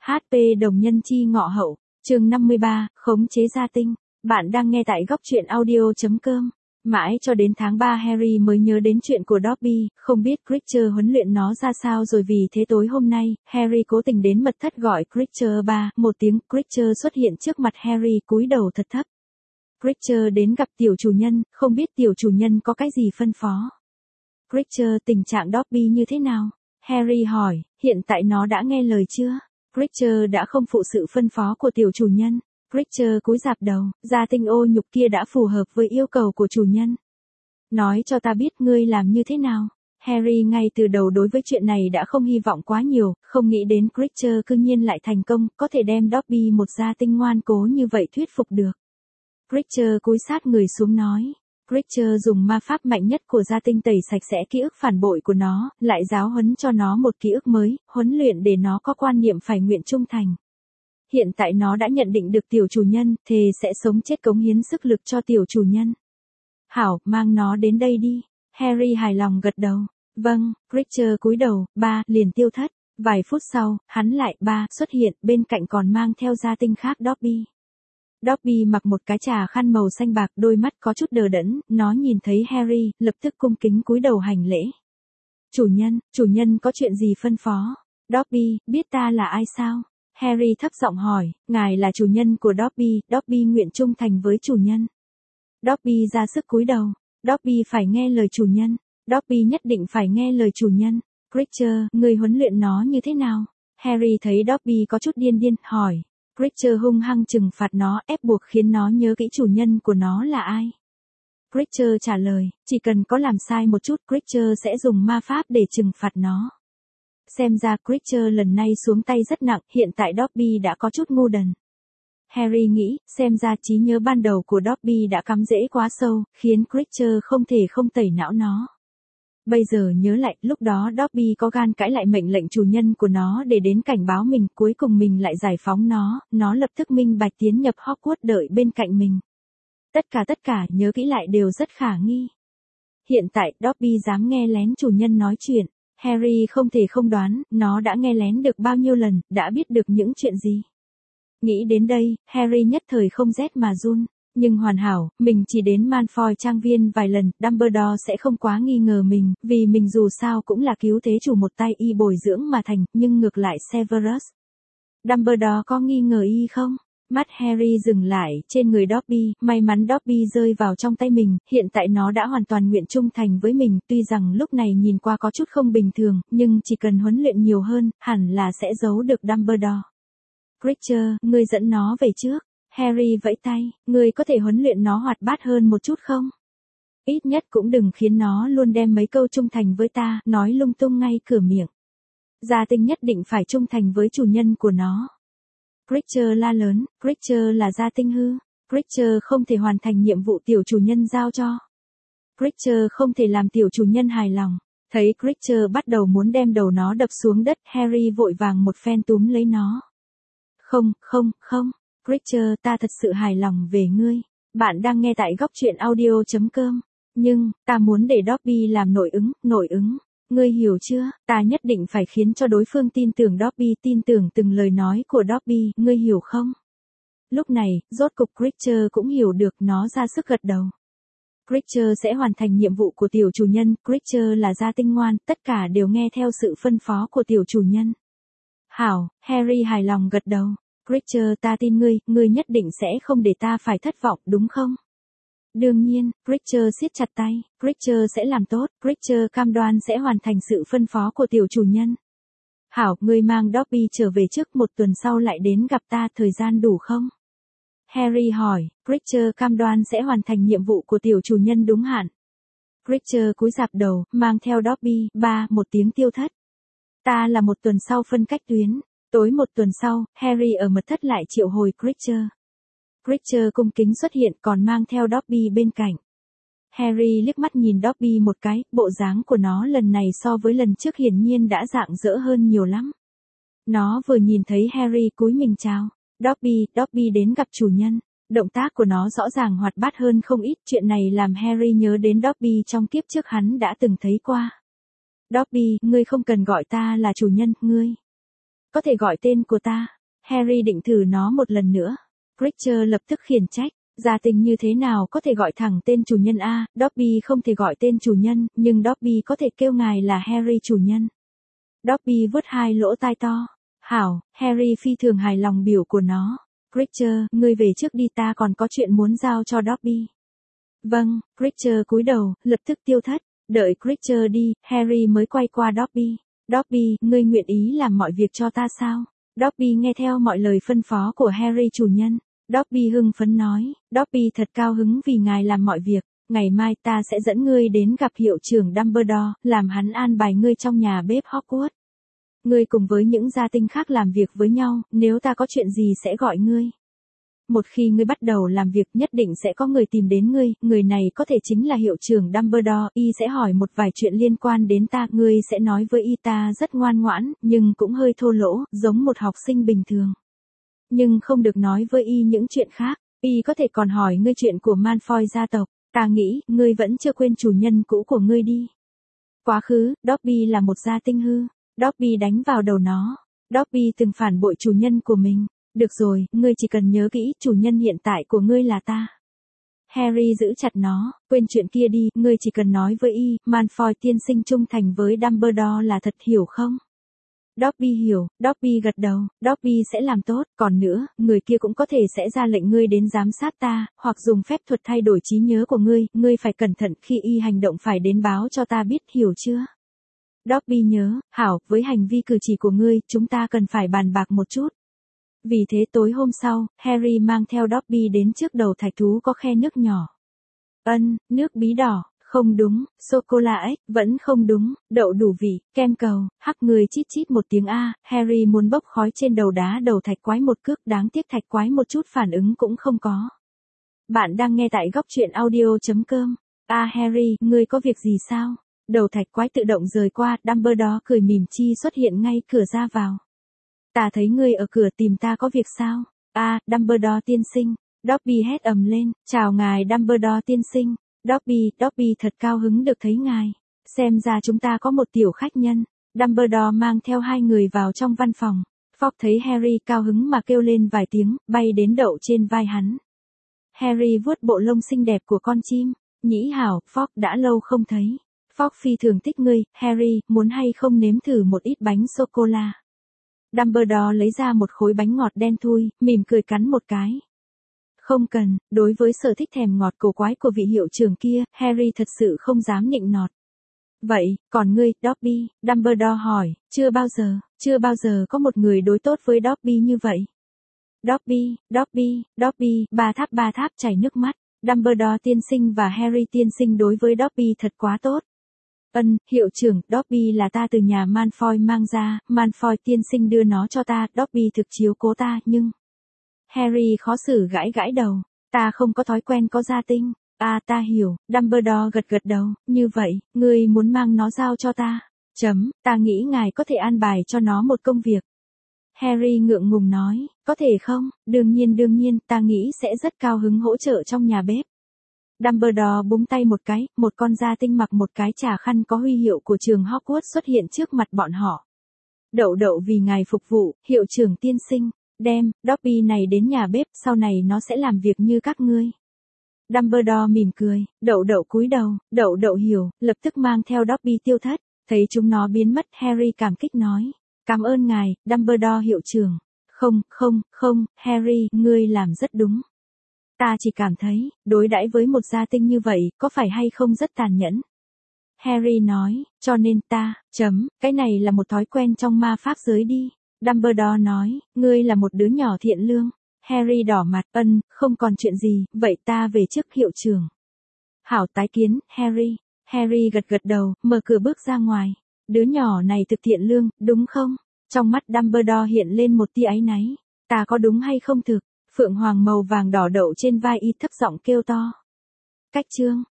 HP đồng nhân chi ngọ hậu, chương 53, khống chế gia tinh. Bạn đang nghe tại góc truyện audio.com. Mãi cho đến tháng 3 Harry mới nhớ đến chuyện của Dobby, không biết Creature huấn luyện nó ra sao rồi vì thế tối hôm nay, Harry cố tình đến mật thất gọi Creature ba, một tiếng Creature xuất hiện trước mặt Harry cúi đầu thật thấp. Creature đến gặp tiểu chủ nhân, không biết tiểu chủ nhân có cái gì phân phó. Creature, tình trạng Dobby như thế nào? Harry hỏi, hiện tại nó đã nghe lời chưa? Creature đã không phụ sự phân phó của tiểu chủ nhân. Creature cúi rạp đầu, gia tinh ô nhục kia đã phù hợp với yêu cầu của chủ nhân. Nói cho ta biết ngươi làm như thế nào. Harry ngay từ đầu đối với chuyện này đã không hy vọng quá nhiều, không nghĩ đến Creature cư nhiên lại thành công, có thể đem Dobby một gia tinh ngoan cố như vậy thuyết phục được. Creature cúi sát người xuống nói. Creature dùng ma pháp mạnh nhất của gia tinh tẩy sạch sẽ ký ức phản bội của nó, lại giáo huấn cho nó một ký ức mới, huấn luyện để nó có quan niệm phải nguyện trung thành. Hiện tại nó đã nhận định được tiểu chủ nhân, thề sẽ sống chết cống hiến sức lực cho tiểu chủ nhân. Hảo, mang nó đến đây đi. Harry hài lòng gật đầu. Vâng, Creature cúi đầu, liền tiêu thất. Vài phút sau, hắn lại xuất hiện, bên cạnh còn mang theo gia tinh khác Dobby. Dobby mặc một cái trà khăn màu xanh bạc, đôi mắt có chút đờ đẫn, nó nhìn thấy Harry, lập tức cung kính cúi đầu hành lễ. Chủ nhân có chuyện gì phân phó? Dobby, biết ta là ai sao? Harry thấp giọng hỏi, ngài là chủ nhân của Dobby, Dobby nguyện trung thành với chủ nhân. Dobby ra sức cúi đầu, Dobby phải nghe lời chủ nhân, Dobby nhất định phải nghe lời chủ nhân. Creature, người huấn luyện nó như thế nào? Harry thấy Dobby có chút điên, hỏi. Creature hung hăng trừng phạt nó, ép buộc khiến nó nhớ kỹ chủ nhân của nó là ai. Creature trả lời, chỉ cần có làm sai một chút, Creature sẽ dùng ma pháp để trừng phạt nó. Xem ra Creature lần này xuống tay rất nặng, hiện tại Dobby đã có chút ngu đần. Harry nghĩ, xem ra trí nhớ ban đầu của Dobby đã cắm rễ quá sâu, khiến Creature không thể không tẩy não nó. Bây giờ nhớ lại, lúc đó Dobby có gan cãi lại mệnh lệnh chủ nhân của nó để đến cảnh báo mình, cuối cùng mình lại giải phóng nó lập tức minh bạch tiến nhập Hogwarts đợi bên cạnh mình. Tất cả nhớ kỹ lại đều rất khả nghi. Hiện tại, Dobby dám nghe lén chủ nhân nói chuyện. Harry không thể không đoán, nó đã nghe lén được bao nhiêu lần, đã biết được những chuyện gì. Nghĩ đến đây, Harry nhất thời không rét mà run. Nhưng hoàn hảo, mình chỉ đến Malfoy trang viên vài lần, Dumbledore sẽ không quá nghi ngờ mình, vì mình dù sao cũng là cứu thế chủ một tay y bồi dưỡng mà thành, nhưng ngược lại Severus. Dumbledore có nghi ngờ y không? Mắt Harry dừng lại trên người Dobby, may mắn Dobby rơi vào trong tay mình, hiện tại nó đã hoàn toàn nguyện trung thành với mình, tuy rằng lúc này nhìn qua có chút không bình thường, nhưng chỉ cần huấn luyện nhiều hơn, hẳn là sẽ giấu được Dumbledore. Creature, ngươi dẫn nó về trước. Harry vẫy tay, ngươi có thể huấn luyện nó hoạt bát hơn một chút không? Ít nhất cũng đừng khiến nó luôn đem mấy câu trung thành với ta, nói lung tung ngay cửa miệng. Gia tinh nhất định phải trung thành với chủ nhân của nó. Creature la lớn, Creature là gia tinh hư. Creature không thể hoàn thành nhiệm vụ tiểu chủ nhân giao cho. Creature không thể làm tiểu chủ nhân hài lòng. Thấy Creature bắt đầu muốn đem đầu nó đập xuống đất, Harry vội vàng một phen túm lấy nó. Không. Creature, ta thật sự hài lòng về ngươi. Bạn đang nghe tại góc truyện audio.com. Nhưng, ta muốn để Dobby làm nội ứng. Ngươi hiểu chưa, ta nhất định phải khiến cho đối phương tin tưởng Dobby, tin tưởng từng lời nói của Dobby, ngươi hiểu không? Lúc này, rốt cục Creature cũng hiểu được, nó ra sức gật đầu. Creature sẽ hoàn thành nhiệm vụ của tiểu chủ nhân, Creature là gia tinh ngoan, tất cả đều nghe theo sự phân phó của tiểu chủ nhân. Hảo, Harry hài lòng gật đầu. Creature, ta tin ngươi nhất định sẽ không để ta phải thất vọng, đúng không? Đương nhiên, Creature siết chặt tay, Creature sẽ làm tốt, Creature cam đoan sẽ hoàn thành sự phân phó của tiểu chủ nhân. Hảo, ngươi mang Dobby trở về trước, một tuần sau lại đến gặp ta, thời gian đủ không? Harry hỏi, Creature cam đoan sẽ hoàn thành nhiệm vụ của tiểu chủ nhân đúng hạn. Creature cúi rạp đầu, mang theo Dobby, một tiếng tiêu thất. Ta là một tuần sau phân cách tuyến. Tối một tuần sau, Harry ở mật thất lại triệu hồi Creature. Creature cung kính xuất hiện còn mang theo Dobby bên cạnh. Harry liếc mắt nhìn Dobby một cái, bộ dáng của nó lần này so với lần trước hiển nhiên đã rạng rỡ hơn nhiều lắm. Nó vừa nhìn thấy Harry cúi mình chào. Dobby đến gặp chủ nhân. Động tác của nó rõ ràng hoạt bát hơn không ít, chuyện này làm Harry nhớ đến Dobby trong kiếp trước hắn đã từng thấy qua. Dobby, ngươi không cần gọi ta là chủ nhân, ngươi. có thể gọi tên của ta. Harry định thử nó một lần nữa. Creature lập tức khiển trách. Gia tinh như thế nào có thể gọi thẳng tên chủ nhân a? Dobby không thể gọi tên chủ nhân, nhưng Dobby có thể kêu ngài là Harry chủ nhân. Dobby vuốt hai lỗ tai to. Hảo, Harry phi thường hài lòng biểu của nó. Creature, ngươi về trước đi, ta còn có chuyện muốn giao cho Dobby. Vâng, Creature cúi đầu, lập tức tiêu thất. Đợi Creature đi, Harry mới quay qua Dobby. Dobby, ngươi nguyện ý làm mọi việc cho ta sao? Dobby nghe theo mọi lời phân phó của Harry chủ nhân. Dobby hưng phấn nói, Dobby thật cao hứng vì ngài làm mọi việc. Ngày mai ta sẽ dẫn ngươi đến gặp hiệu trưởng Dumbledore, làm hắn an bài ngươi trong nhà bếp Hogwarts. Ngươi cùng với những gia tinh khác làm việc với nhau, nếu ta có chuyện gì sẽ gọi ngươi. Một khi ngươi bắt đầu làm việc nhất định sẽ có người tìm đến ngươi, người này có thể chính là hiệu trưởng Dumbledore, y sẽ hỏi một vài chuyện liên quan đến ta, ngươi sẽ nói với y ta rất ngoan ngoãn, nhưng cũng hơi thô lỗ, giống một học sinh bình thường. Nhưng không được nói với y những chuyện khác, y có thể còn hỏi ngươi chuyện của Malfoy gia tộc, ta nghĩ, ngươi vẫn chưa quên chủ nhân cũ của ngươi đi. Quá khứ, Dobby là một gia tinh hư, Dobby đánh vào đầu nó, Dobby từng phản bội chủ nhân của mình. Được rồi, ngươi chỉ cần nhớ kỹ, chủ nhân hiện tại của ngươi là ta. Harry giữ chặt nó, quên chuyện kia đi, ngươi chỉ cần nói với y, Malfoy tiên sinh trung thành với Dumbledore là thật, hiểu không? Dobby hiểu, Dobby gật đầu, Dobby sẽ làm tốt, còn nữa, người kia cũng có thể sẽ ra lệnh ngươi đến giám sát ta, hoặc dùng phép thuật thay đổi trí nhớ của ngươi phải cẩn thận khi y hành động phải đến báo cho ta biết, hiểu chưa? Dobby nhớ, hảo, với hành vi cử chỉ của ngươi, chúng ta cần phải bàn bạc một chút. Vì thế tối hôm sau, Harry mang theo Dobby đến trước đầu thạch thú có khe nước nhỏ. Nước bí đỏ, không đúng, sô-cô-la ếch, vẫn không đúng, đậu đủ vị, kem cầu, hắc người chít chít một tiếng A, Harry muốn bốc khói trên đầu đá đầu thạch quái một cước, đáng tiếc thạch quái một chút phản ứng cũng không có. Bạn đang nghe tại góc truyện audio.com. Harry, ngươi có việc gì sao? Đầu thạch quái tự động rời qua, Dumbledore cười mỉm chi xuất hiện ngay cửa ra vào. Ta thấy ngươi ở cửa tìm ta có việc sao? Dumbledore tiên sinh. Dobby hét ầm lên, chào ngài Dumbledore tiên sinh. Dobby thật cao hứng được thấy ngài. Xem ra chúng ta có một tiểu khách nhân. Dumbledore mang theo hai người vào trong văn phòng. Fogg thấy Harry cao hứng mà kêu lên vài tiếng, bay đến đậu trên vai hắn. Harry vuốt bộ lông xinh đẹp của con chim. Nhĩ hảo, Fogg đã lâu không thấy. Fogg phi thường thích ngươi, Harry, muốn hay không nếm thử một ít bánh sô-cô-la? Dumbledore lấy ra một khối bánh ngọt đen thui, mỉm cười cắn một cái. Không cần, đối với sở thích thèm ngọt cổ quái của vị hiệu trưởng kia, Harry thật sự không dám nịnh nọt. Vậy, còn ngươi, Dobby? Dumbledore hỏi, chưa bao giờ có một người đối tốt với Dobby như vậy. Dobby, ba tháp chảy nước mắt. Dumbledore tiên sinh và Harry tiên sinh đối với Dobby thật quá tốt. Hiệu trưởng, Dobby là ta từ nhà Malfoy mang ra, Malfoy tiên sinh đưa nó cho ta, Dobby thực chiếu cố ta, nhưng... Harry khó xử gãi đầu, ta không có thói quen có gia tinh. Ta hiểu, Dumbledore gật đầu, như vậy, ngươi muốn mang nó giao cho ta. Ta nghĩ ngài có thể an bài cho nó một công việc. Harry ngượng ngùng nói, có thể không, đương nhiên, ta nghĩ sẽ rất cao hứng hỗ trợ trong nhà bếp. Dumbledore búng tay một cái, một con gia tinh mặc một cái trà khăn có huy hiệu của trường Hogwarts xuất hiện trước mặt bọn họ. Đậu vì ngài phục vụ, hiệu trưởng tiên sinh, đem, Dobby này đến nhà bếp, sau này nó sẽ làm việc như các ngươi. Dumbledore mỉm cười, đậu cúi đầu, đậu hiểu, lập tức mang theo Dobby tiêu thất, thấy chúng nó biến mất, Harry cảm kích nói. Cảm ơn ngài, Dumbledore hiệu trưởng. Không, Harry, ngươi làm rất đúng. Ta chỉ cảm thấy, đối đãi với một gia tinh như vậy, có phải hay không rất tàn nhẫn. Harry nói, cho nên ta, cái này là một thói quen trong ma pháp giới đi. Dumbledore nói, ngươi là một đứa nhỏ thiện lương. Harry đỏ mặt, không còn chuyện gì, vậy ta về trước hiệu trưởng. Hảo tái kiến, Harry. Harry gật đầu, mở cửa bước ra ngoài. Đứa nhỏ này thực thiện lương, đúng không? Trong mắt Dumbledore hiện lên một tia áy náy. Ta có đúng hay không thực? Phượng hoàng màu vàng đỏ đậu trên vai y thấp giọng kêu to. Cách chương.